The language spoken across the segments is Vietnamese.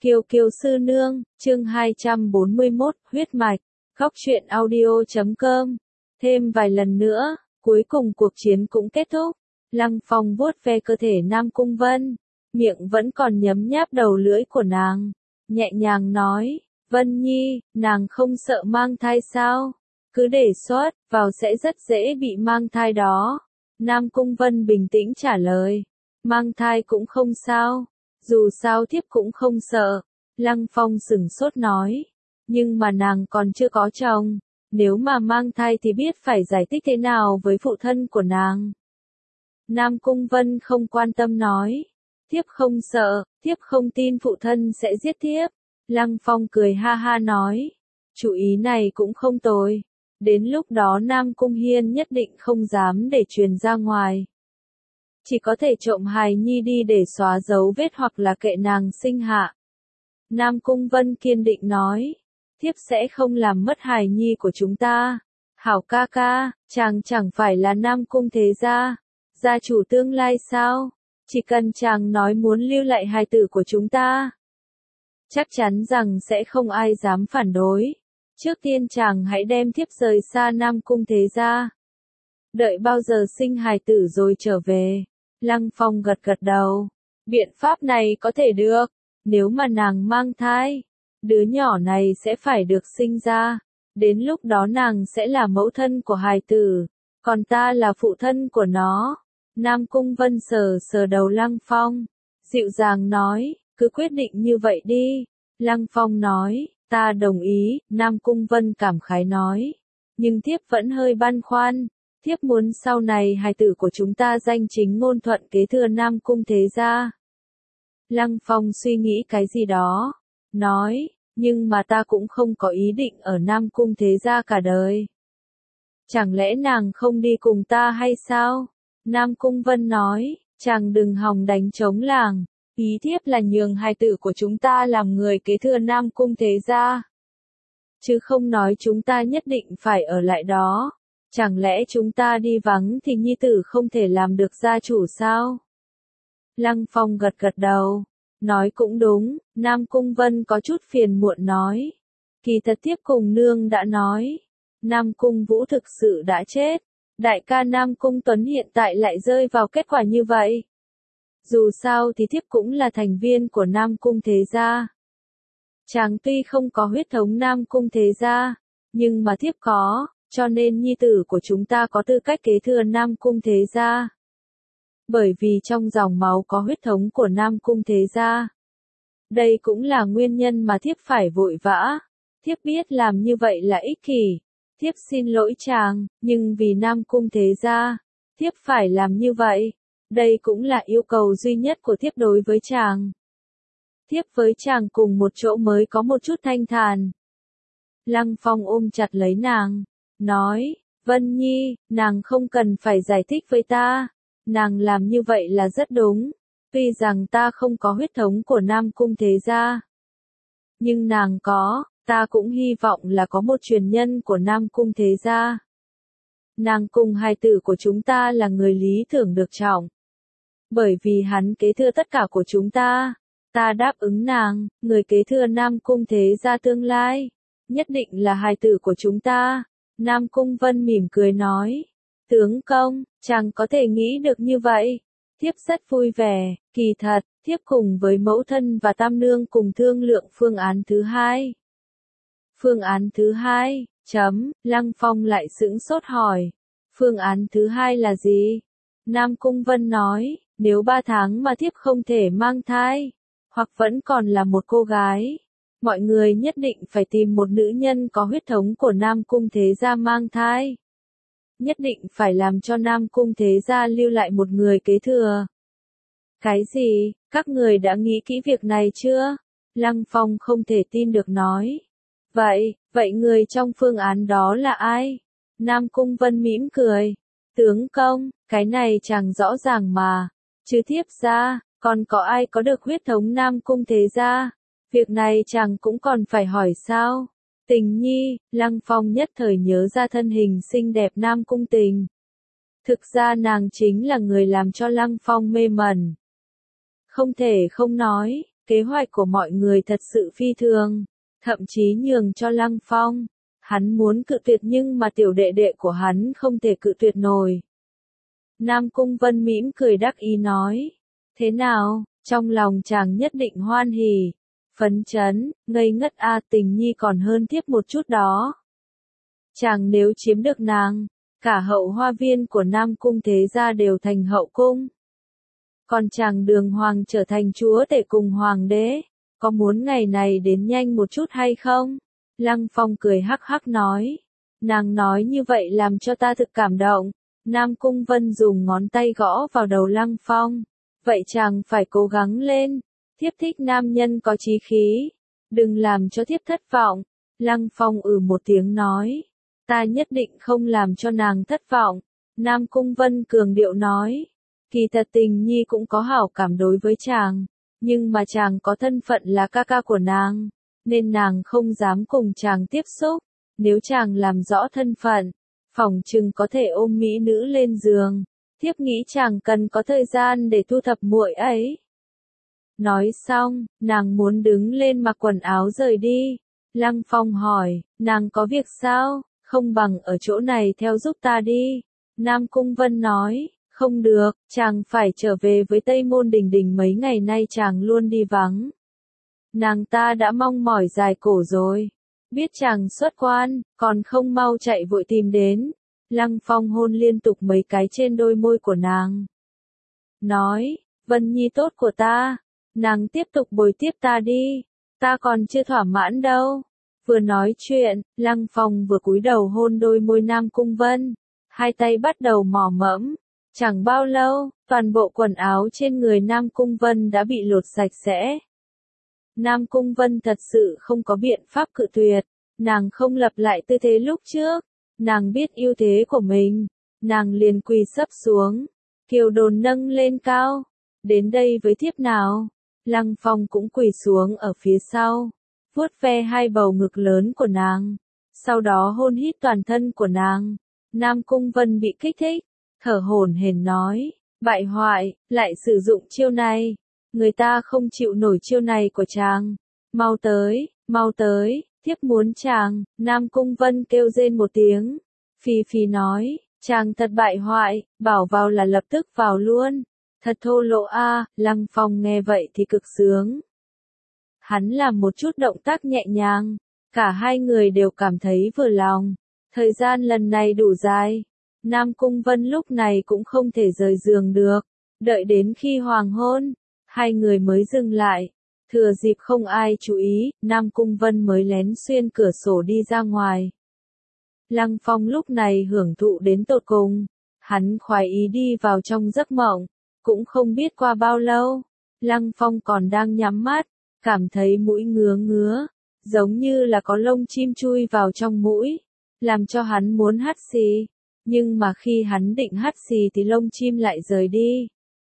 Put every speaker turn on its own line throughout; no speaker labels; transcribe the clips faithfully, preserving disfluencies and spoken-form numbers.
Kiều Kiều sư nương, chương hai trăm bốn mươi mốt, huyết mạch, góc truyện audio chấm com. Thêm vài lần nữa, cuối cùng cuộc chiến cũng kết thúc. Lăng Phong vuốt ve cơ thể Nam Cung Vân, miệng vẫn còn nhấm nháp đầu lưỡi của nàng, nhẹ nhàng nói, Vân Nhi, nàng không sợ mang thai sao? Cứ để xuất, vào sẽ rất dễ bị mang thai đó. Nam Cung Vân bình tĩnh trả lời, mang thai cũng không sao, dù sao thiếp cũng không sợ. Lăng Phong sửng sốt nói, nhưng mà nàng còn chưa có chồng, nếu mà mang thai thì biết phải giải thích thế nào với phụ thân của nàng. Nam Cung Vân không quan tâm nói, thiếp không sợ, thiếp không tin phụ thân sẽ giết thiếp. Lăng Phong cười ha ha nói, chủ ý này cũng không tồi. Đến lúc đó Nam Cung Hiên nhất định không dám để truyền ra ngoài. Chỉ có thể trộm hài nhi đi để xóa dấu vết hoặc là kệ nàng sinh hạ. Nam Cung Vân kiên định nói, thiếp sẽ không làm mất hài nhi của chúng ta. Hảo ca ca, chàng chẳng phải là Nam Cung thế gia, gia chủ tương lai sao? Chỉ cần chàng nói muốn lưu lại hài tử của chúng ta, chắc chắn rằng sẽ không ai dám phản đối. Trước tiên chàng hãy đem thiếp rời xa Nam Cung thế gia. Đợi bao giờ sinh hài tử rồi trở về. Lăng Phong gật gật đầu. Biện pháp này có thể được. Nếu mà nàng mang thai, đứa nhỏ này sẽ phải được sinh ra. Đến lúc đó nàng sẽ là mẫu thân của hài tử, còn ta là phụ thân của nó. Nam Cung Vân sờ sờ đầu Lăng Phong, dịu dàng nói, cứ quyết định như vậy đi. Lăng Phong nói, ta đồng ý. Nam Cung Vân cảm khái nói, nhưng thiếp vẫn hơi băn khoăn. Thiếp muốn sau này hài tử của chúng ta danh chính ngôn thuận kế thừa Nam Cung thế gia. Lăng Phong suy nghĩ cái gì đó, nói, nhưng mà ta cũng không có ý định ở Nam Cung thế gia cả đời. Chẳng lẽ nàng không đi cùng ta hay sao? Nam Cung Vân nói, chàng đừng hòng đánh trống làng. Ý thiếp là nhường hài tử của chúng ta làm người kế thừa Nam Cung thế gia, chứ không nói chúng ta nhất định phải ở lại đó. Chẳng lẽ chúng ta đi vắng thì nhi tử không thể làm được gia chủ sao? Lăng Phong gật gật đầu, nói cũng đúng. Nam Cung Vân có chút phiền muộn nói, kỳ thật thiếp cùng nương đã nói, Nam Cung Vũ thực sự đã chết. Đại ca Nam Cung Tuấn hiện tại lại rơi vào kết quả như vậy. Dù sao thì thiếp cũng là thành viên của Nam Cung thế gia. Chàng tuy không có huyết thống Nam Cung thế gia, nhưng mà thiếp có, cho nên nhi tử của chúng ta có tư cách kế thừa Nam Cung thế gia. Bởi vì trong dòng máu có huyết thống của Nam Cung thế gia. Đây cũng là nguyên nhân mà thiếp phải vội vã. Thiếp biết làm như vậy là ích kỷ. Thiếp xin lỗi chàng, nhưng vì Nam Cung thế gia, thiếp phải làm như vậy. Đây cũng là yêu cầu duy nhất của thiếp đối với chàng. Thiếp với chàng cùng một chỗ mới có một chút thanh thản. Lăng Phong ôm chặt lấy nàng, nói, Vân Nhi, nàng không cần phải giải thích với ta. Nàng làm như vậy là rất đúng. Tuy rằng ta không có huyết thống của Nam Cung thế gia, nhưng nàng có, ta cũng hy vọng là có một truyền nhân của Nam Cung thế gia. Nàng cùng hài tử của chúng ta là người lý tưởng được trọng. Bởi vì hắn kế thừa tất cả của chúng ta, ta đáp ứng nàng, người kế thừa Nam Cung thế gia tương lai, nhất định là hài tử của chúng ta. Nam Cung Vân mỉm cười nói, tướng công, chàng có thể nghĩ được như vậy. Thiếp rất vui vẻ, kỳ thật, thiếp cùng với mẫu thân và tam nương cùng thương lượng phương án thứ hai. Phương án thứ hai, chấm, Lăng Phong lại sững sốt hỏi, phương án thứ hai là gì? Nam Cung Vân nói, nếu ba tháng mà thiếp không thể mang thai, hoặc vẫn còn là một cô gái, mọi người nhất định phải tìm một nữ nhân có huyết thống của Nam Cung thế gia mang thai. Nhất định phải làm cho Nam Cung thế gia lưu lại một người kế thừa. Cái gì? Các người đã nghĩ kỹ việc này chưa? Lăng Phong không thể tin được nói. Vậy, vậy người trong phương án đó là ai? Nam Cung Vân mỉm cười. Tướng công, cái này chẳng rõ ràng mà. Chứ thiếp ra, còn có ai có được huyết thống Nam Cung thế gia? Việc này chàng cũng còn phải hỏi sao? Tình Nhi, Lăng Phong nhất thời nhớ ra thân hình xinh đẹp Nam Cung Tình. Thực ra nàng chính là người làm cho Lăng Phong mê mẩn. Không thể không nói, Kế hoạch của mọi người thật sự phi thường, thậm chí nhường cho Lăng Phong. Hắn muốn cự tuyệt nhưng mà tiểu đệ đệ của hắn không thể cự tuyệt nổi. Nam Cung Vân mỉm cười đắc ý nói. Thế nào, trong lòng chàng nhất định hoan hỉ, phấn chấn, ngây ngất a Tình Nhi còn hơn thiếp một chút đó. Chàng nếu chiếm được nàng, cả hậu hoa viên của Nam Cung thế gia đều thành hậu cung. Còn chàng Đường Hoàng trở thành chúa tể cùng hoàng đế, có muốn ngày này đến nhanh một chút hay không? Lăng Phong cười hắc hắc nói. Nàng nói như vậy làm cho ta thực cảm động. Nam Cung Vân dùng ngón tay gõ vào đầu Lăng Phong. Vậy chàng phải cố gắng lên. Thiếp thích nam nhân có chí khí. Đừng làm cho thiếp thất vọng. Lăng Phong ừ một tiếng nói. Ta nhất định không làm cho nàng thất vọng. Nam Cung Vân cường điệu nói. Kỳ thật Tình Nhi cũng có hảo cảm đối với chàng. Nhưng mà chàng có thân phận là ca ca của nàng. Nên nàng không dám cùng chàng tiếp xúc. Nếu chàng làm rõ thân phận, phỏng chừng có thể ôm mỹ nữ lên giường. Thiếp nghĩ chàng cần có thời gian để thu thập muội ấy. Nói xong, nàng muốn đứng lên mặc quần áo rời đi. Lăng Phong hỏi, nàng có việc sao? Không bằng ở chỗ này theo giúp ta đi. Nam Cung Vân nói, không được, chàng phải trở về với Tây Môn Đình Đình, mấy ngày nay chàng luôn đi vắng. Nàng ta đã mong mỏi dài cổ rồi. Biết chàng xuất quan, còn không mau chạy vội tìm đến. Lăng Phong hôn liên tục mấy cái trên đôi môi của nàng. Nói, Vân Nhi tốt của ta, nàng tiếp tục bồi tiếp ta đi, ta còn chưa thỏa mãn đâu. Vừa nói chuyện, Lăng Phong vừa cúi đầu hôn đôi môi Nam Cung Vân, hai tay bắt đầu mò mẫm. Chẳng bao lâu, toàn bộ quần áo trên người Nam Cung Vân đã bị lột sạch sẽ. Nam Cung Vân thật sự không có biện pháp cự tuyệt, nàng không lặp lại tư thế lúc trước, nàng biết ưu thế của mình, nàng liền quỳ sấp xuống, kiều đồn nâng lên cao, đến đây với thiếp nào. Lăng Phong cũng quỳ xuống ở phía sau, vuốt ve hai bầu ngực lớn của nàng, sau đó hôn hít toàn thân của nàng. Nam Cung Vân bị kích thích, thở hổn hển nói, bại hoại, lại sử dụng chiêu này. Người ta không chịu nổi chiêu này của chàng. Mau tới, mau tới, thiếp muốn chàng. Nam Cung Vân kêu rên một tiếng. Phi Phi nói, chàng thật bại hoại, bảo vào là lập tức vào luôn. Thật thô lỗ a. À. Lăng Phong nghe vậy thì cực sướng. Hắn làm một chút động tác nhẹ nhàng, cả hai người đều cảm thấy vừa lòng. Thời gian lần này đủ dài. Nam Cung Vân lúc này cũng không thể rời giường được. Đợi đến khi hoàng hôn, hai người mới dừng lại. Thừa dịp không ai chú ý, Nam Cung Vân mới lén xuyên cửa sổ đi ra ngoài. Lăng Phong lúc này hưởng thụ đến tột cùng. Hắn khoái ý đi vào trong giấc mộng. Cũng không biết qua bao lâu, Lăng Phong còn đang nhắm mắt, cảm thấy mũi ngứa ngứa, giống như là có lông chim chui vào trong mũi, làm cho hắn muốn hắt xì. Nhưng mà khi hắn định hắt xì thì lông chim lại rời đi.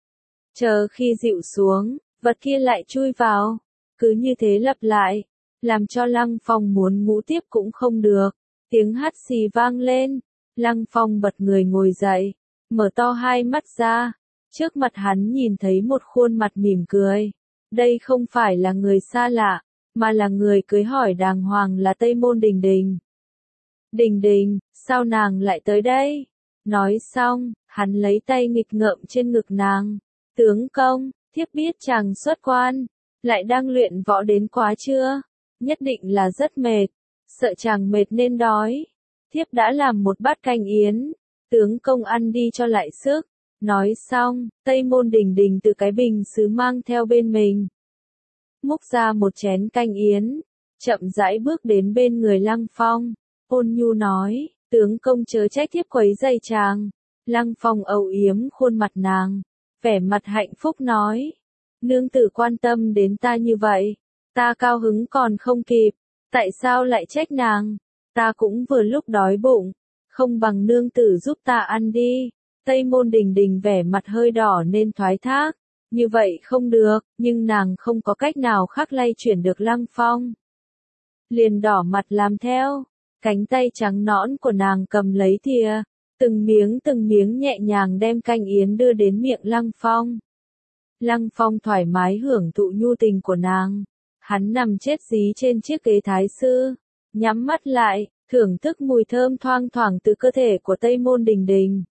Chờ khi dịu xuống, vật kia lại chui vào. Cứ như thế lặp lại, làm cho Lăng Phong muốn ngủ tiếp cũng không được. Tiếng hắt xì vang lên, Lăng Phong bật người ngồi dậy, mở to hai mắt ra. Trước mặt hắn nhìn thấy một khuôn mặt mỉm cười. Đây không phải là người xa lạ, mà là người cưới hỏi đàng hoàng là Tây Môn Đình Đình. Đình Đình, sao nàng lại tới đây? Nói xong, hắn lấy tay nghịch ngợm trên ngực nàng. Tướng công, thiếp biết chàng xuất quan, lại đang luyện võ đến quá chưa? Nhất định là rất mệt, sợ chàng mệt nên đói. Thiếp đã làm một bát canh yến, tướng công ăn đi cho lại sức. Nói xong, Tây Môn Đình Đình từ cái bình sứ mang theo bên mình. Múc ra một chén canh yến, chậm rãi bước đến bên người Lăng Phong. Ôn nhu nói, tướng công chớ trách thiếp quấy rầy chàng. Lăng Phong âu yếm khuôn mặt nàng, vẻ mặt hạnh phúc nói. Nương tử quan tâm đến ta như vậy, ta cao hứng còn không kịp, tại sao lại trách nàng? Ta cũng vừa lúc đói bụng, không bằng nương tử giúp ta ăn đi. Tây Môn Đình Đình vẻ mặt hơi đỏ nên thoái thác. Như vậy không được, nhưng nàng không có cách nào khác lay chuyển được Lăng Phong. Liền đỏ mặt làm theo. Cánh tay trắng nõn của nàng cầm lấy thìa, từng miếng từng miếng nhẹ nhàng đem canh yến đưa đến miệng Lăng Phong. Lăng Phong thoải mái hưởng thụ nhu tình của nàng. Hắn nằm chết dí trên chiếc ghế thái sư, nhắm mắt lại, thưởng thức mùi thơm thoang thoảng từ cơ thể của Tây Môn Đình Đình.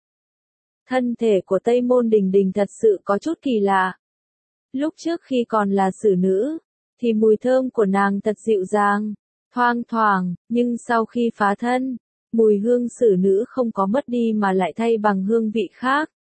Thân thể của Tây Môn Đình Đình thật sự có chút kỳ lạ. Lúc trước khi còn là xử nữ, thì mùi thơm của nàng thật dịu dàng, thoang thoảng, nhưng sau khi phá thân, mùi hương xử nữ không có mất đi mà lại thay bằng hương vị khác.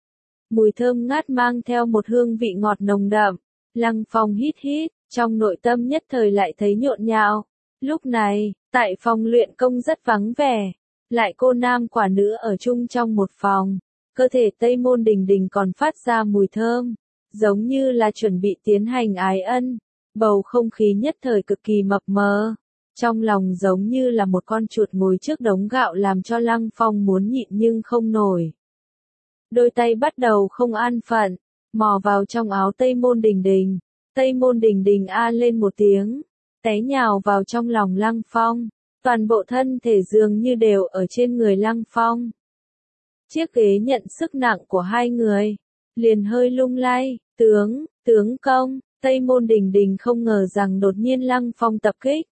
Mùi thơm ngát mang theo một hương vị ngọt nồng đậm. Lăng Phong hít hít, trong nội tâm nhất thời lại thấy nhộn nhạo. Lúc này, tại phòng luyện công rất vắng vẻ, lại cô nam quả nữ ở chung trong một phòng, cơ thể Tây Môn Đình Đình còn phát ra mùi thơm, giống như là chuẩn bị tiến hành ái ân. Bầu không khí nhất thời cực kỳ mập mờ, trong lòng giống như là một con chuột ngồi trước đống gạo làm cho Lăng Phong muốn nhịn nhưng không nổi. Đôi tay bắt đầu không an phận, mò vào trong áo Tây Môn Đình Đình. Tây Môn Đình Đình a lên một tiếng, té nhào vào trong lòng Lăng Phong, toàn bộ thân thể dường như đều ở trên người Lăng Phong. Chiếc ghế nhận sức nặng của hai người, liền hơi lung lay. Tướng, tướng công, Tây Môn Đình Đình không ngờ rằng đột nhiên Lăng Phong tập kích.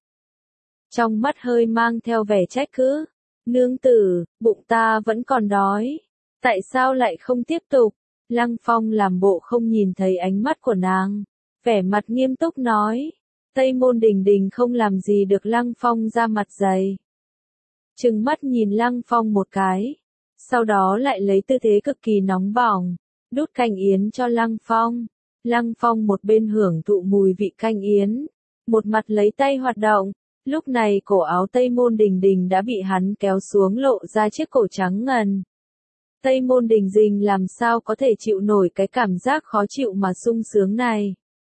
Trong mắt hơi mang theo vẻ trách cứ. Nương tử, bụng ta vẫn còn đói. Tại sao lại không tiếp tục? Lăng Phong làm bộ không nhìn thấy ánh mắt của nàng, vẻ mặt nghiêm túc nói. Tây Môn Đình Đình không làm gì được Lăng Phong ra mặt dày. Trừng mắt nhìn Lăng Phong một cái, sau đó lại lấy tư thế cực kỳ nóng bỏng, đút canh yến cho Lăng Phong. Lăng Phong một bên hưởng thụ mùi vị canh yến, một mặt lấy tay hoạt động. Lúc này cổ áo Tây Môn Đình Đình đã bị hắn kéo xuống lộ ra chiếc cổ trắng ngần. Tây Môn Đình Đình làm sao có thể chịu nổi cái cảm giác khó chịu mà sung sướng này.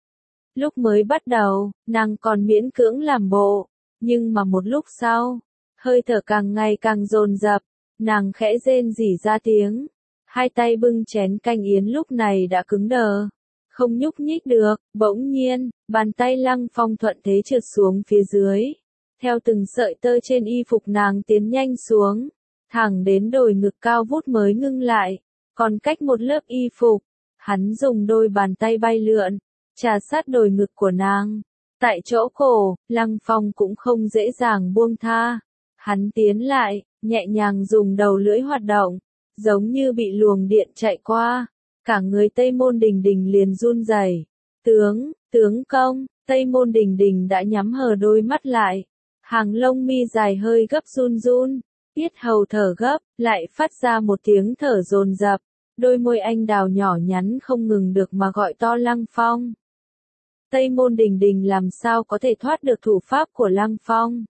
Lúc mới bắt đầu, nàng còn miễn cưỡng làm bộ, nhưng mà một lúc sau, hơi thở càng ngày càng dồn dập, nàng khẽ rên rỉ ra tiếng. Hai tay bưng chén canh yến lúc này đã cứng đờ, không nhúc nhích được. Bỗng nhiên, bàn tay Lăng Phong thuận thế trượt xuống phía dưới, theo từng sợi tơ trên y phục nàng tiến nhanh xuống, thẳng đến đồi ngực cao vút mới ngưng lại, còn cách một lớp y phục, hắn dùng đôi bàn tay bay lượn, trà sát đồi ngực của nàng. Tại chỗ cổ, Lăng Phong cũng không dễ dàng buông tha, hắn tiến lại, nhẹ nhàng dùng đầu lưỡi hoạt động, giống như bị luồng điện chạy qua, cả người Tây Môn Đình Đình liền run rẩy. Tướng, tướng công, Tây Môn Đình Đình đã nhắm hờ đôi mắt lại, hàng lông mi dài hơi gấp run run, yết hầu thở gấp, lại phát ra một tiếng thở dồn dập, đôi môi anh đào nhỏ nhắn không ngừng được mà gọi to Lăng Phong. Tây Môn Đình Đình làm sao có thể thoát được thủ pháp của Lăng Phong.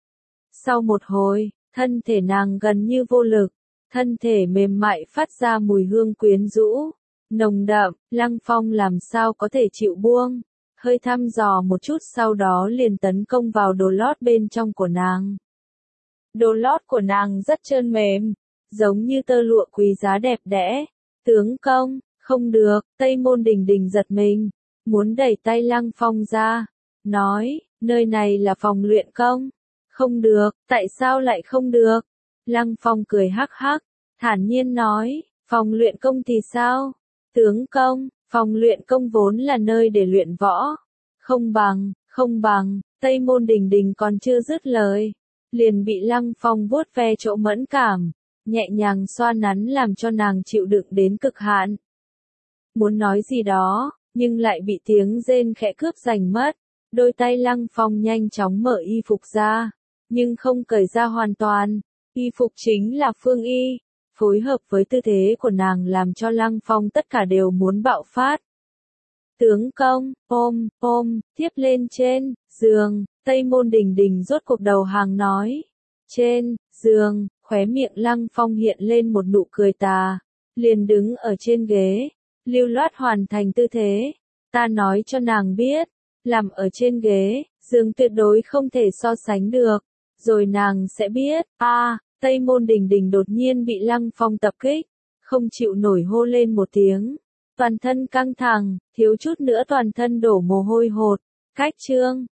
Sau một hồi, thân thể nàng gần như vô lực, thân thể mềm mại phát ra mùi hương quyến rũ, nồng đậm. Lăng Phong làm sao có thể chịu buông, hơi thăm dò một chút sau đó liền tấn công vào đồ lót bên trong của nàng. Đồ lót của nàng rất trơn mềm, giống như tơ lụa quý giá đẹp đẽ. Tướng công, không được. Tây Môn Đình Đình giật mình, muốn đẩy tay Lăng Phong ra, nói, nơi này là phòng luyện công. Không được. Tại sao lại không được? Lăng Phong cười hắc hắc, thản nhiên nói, phòng luyện công thì sao? Tướng công, phòng luyện công vốn là nơi để luyện võ. Không bằng, không bằng. Tây Môn Đình Đình còn chưa dứt lời, liền bị Lăng Phong vuốt ve chỗ mẫn cảm, nhẹ nhàng xoa nắn làm cho nàng chịu đựng đến cực hạn. Muốn nói gì đó, nhưng lại bị tiếng rên khẽ cướp giành mất. Đôi tay Lăng Phong nhanh chóng mở y phục ra, nhưng không cởi ra hoàn toàn. Y phục chính là phương y, phối hợp với tư thế của nàng làm cho Lăng Phong tất cả đều muốn bạo phát. Tướng công, ôm, ôm, tiếp lên trên giường. Tây Môn Đình Đình rốt cuộc đầu hàng nói. Trên giường, khóe miệng Lăng Phong hiện lên một nụ cười tà, liền đứng ở trên ghế, lưu loát hoàn thành tư thế. Ta nói cho nàng biết, làm ở trên ghế, giường tuyệt đối không thể so sánh được, rồi nàng sẽ biết. A, à, Tây Môn Đình Đình đột nhiên bị Lăng Phong tập kích, không chịu nổi hô lên một tiếng, toàn thân căng thẳng, thiếu chút nữa toàn thân đổ mồ hôi hột. Cách chương